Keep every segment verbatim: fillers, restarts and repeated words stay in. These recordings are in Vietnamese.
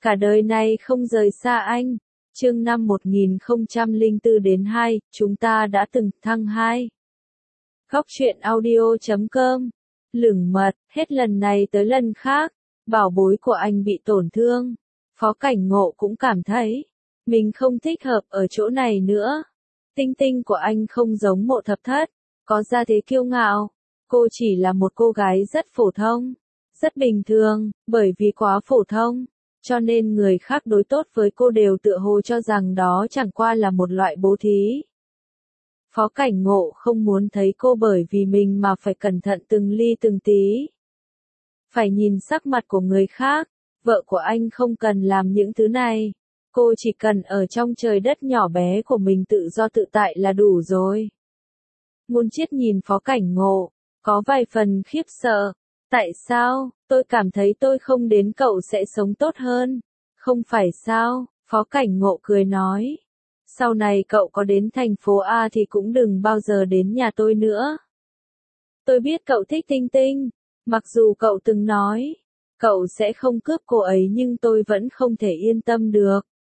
cả đời này không rời xa anh. Chương năm một nghìn không trăm lẻ bốn đến hai, chúng ta đã từng thăng hai. Góc truyện audio chấm com. Lửng mật, hết lần này tới lần khác, bảo bối của anh bị tổn thương. Phó Cảnh Ngộ cũng cảm thấy, mình không thích hợp ở chỗ này nữa. Tinh tinh của anh không giống Mộ Thập Thất, có gia thế kiêu ngạo. Cô chỉ là một cô gái rất phổ thông, rất bình thường, bởi vì quá phổ thông, cho nên người khác đối tốt với cô đều tựa hồ cho rằng đó chẳng qua là một loại bố thí. Phó Cảnh Ngộ không muốn thấy cô bởi vì mình mà phải cẩn thận từng ly từng tí. Phải nhìn sắc mặt của người khác, vợ của anh không cần làm những thứ này. Cô chỉ cần ở trong trời đất nhỏ bé của mình tự do tự tại là đủ rồi. Ngôn Chiết nhìn Phó Cảnh Ngộ, có vài phần khiếp sợ. Tại sao, tôi cảm thấy tôi không đến cậu sẽ sống tốt hơn. Không phải sao, Phó Cảnh Ngộ cười nói. Sau này cậu có đến thành phố A thì cũng đừng bao giờ đến nhà tôi nữa. Tôi biết cậu thích Tinh Tinh, mặc dù cậu từng nói, cậu sẽ không cướp cô ấy nhưng tôi vẫn không thể yên tâm được.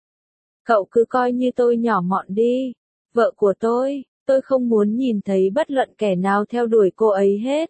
Cậu cứ coi như tôi nhỏ mọn đi, vợ của tôi, tôi không muốn nhìn thấy bất luận kẻ nào theo đuổi cô ấy hết.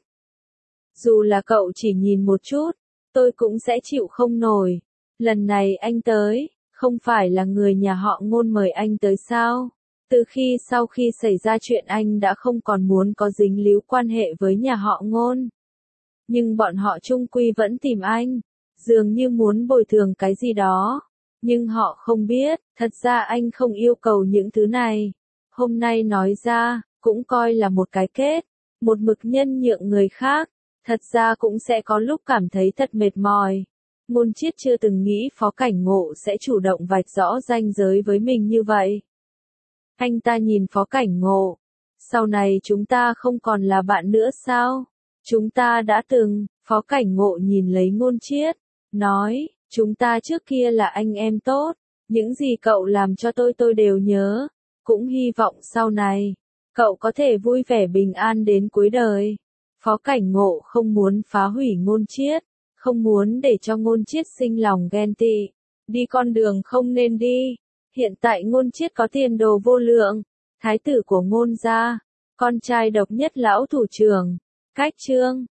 Dù là cậu chỉ nhìn một chút, tôi cũng sẽ chịu không nổi. Lần này anh tới, không phải là người nhà họ Ngôn mời anh tới sao? Từ khi sau khi xảy ra chuyện anh đã không còn muốn có dính líu quan hệ với nhà họ Ngôn. Nhưng bọn họ chung quy vẫn tìm anh, dường như muốn bồi thường cái gì đó. Nhưng họ không biết, thật ra anh không yêu cầu những thứ này. Hôm nay nói ra, cũng coi là một cái kết, một mực nhân nhượng người khác. Thật ra cũng sẽ có lúc cảm thấy thật mệt mỏi. Ngôn Chiết chưa từng nghĩ Phó Cảnh Ngộ sẽ chủ động vạch rõ ranh giới với mình như vậy. Anh ta nhìn Phó Cảnh Ngộ. Sau này chúng ta không còn là bạn nữa sao? Chúng ta đã từng, Phó Cảnh Ngộ nhìn lấy Ngôn Chiết, nói, chúng ta trước kia là anh em tốt. Những gì cậu làm cho tôi tôi đều nhớ. Cũng hy vọng sau này, cậu có thể vui vẻ bình an đến cuối đời. Phó Cảnh Ngộ không muốn phá hủy Ngôn Chiết, không muốn để cho Ngôn Chiết sinh lòng ghen tị, đi con đường không nên đi. Hiện tại Ngôn Chiết có tiền đồ vô lượng, thái tử của Ngôn gia, con trai độc nhất lão thủ trưởng, cách Trương,